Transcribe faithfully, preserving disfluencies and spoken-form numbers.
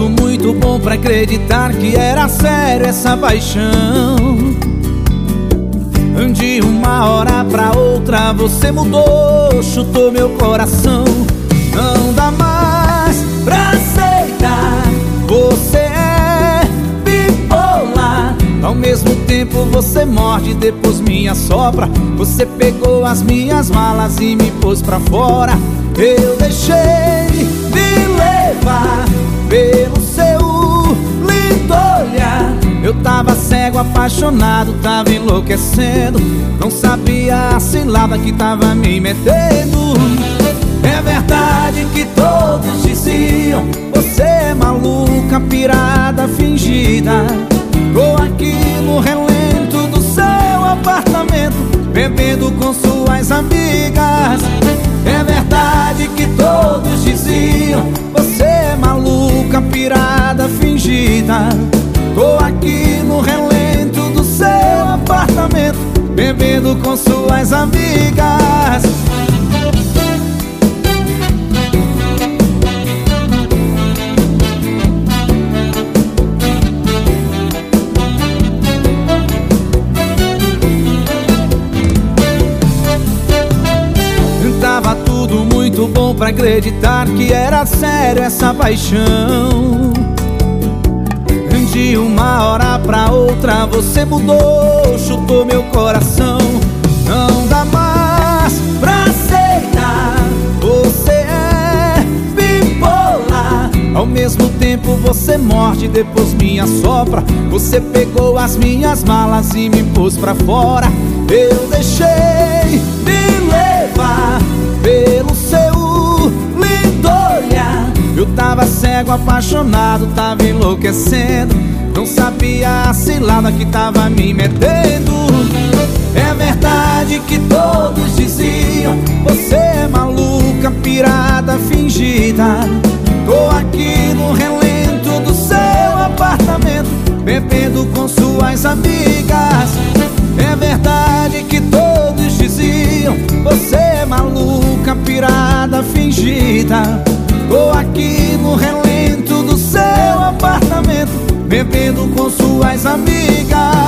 tudo muito bom pra acreditar que era sério essa paixão. De uma hora pra outra você mudou, chutou meu coração. Não dá mais pra aceitar, você é bipolar. Ao mesmo tempo você morde, depois me assopra. Você pegou as minhas malas e me pôs pra fora. Eu deixei me levar pelo seu lindo olhar. Eu tava cego, apaixonado, tava enlouquecendo. Não sabia a cilada que tava me metendo. É verdade que todos diziam: você é maluca, pirada, fingida. Tô aqui no relento do seu apartamento, bebendo com suas amigas. É verdade que todos diziam: você é maluca, pirada, fingida. Tô aqui no relento do seu apartamento, bebendo com suas amigas. Tava tudo muito bom pra acreditar que era sério essa paixão. De uma hora pra outra você mudou, chutou meu coração. Não dá mais pra aceitar, você é bipolar. Ao mesmo tempo você morde, depois me assopra. Você pegou as minhas malas e me pôs pra fora. Eu deixei me levar pelo seu lindo olhar. Eu tava cego, apaixonado, tava enlouquecendo. Não sabia a cilada que tava me metendo. É verdade que todos diziam: você é maluca, pirada, fingida. Tô aqui no relento do seu apartamento, bebendo com suas amigas. É verdade que todos diziam: você é maluca, pirada, fingida. Tô aqui no relento do seu apartamento, bebendo com suas amigas.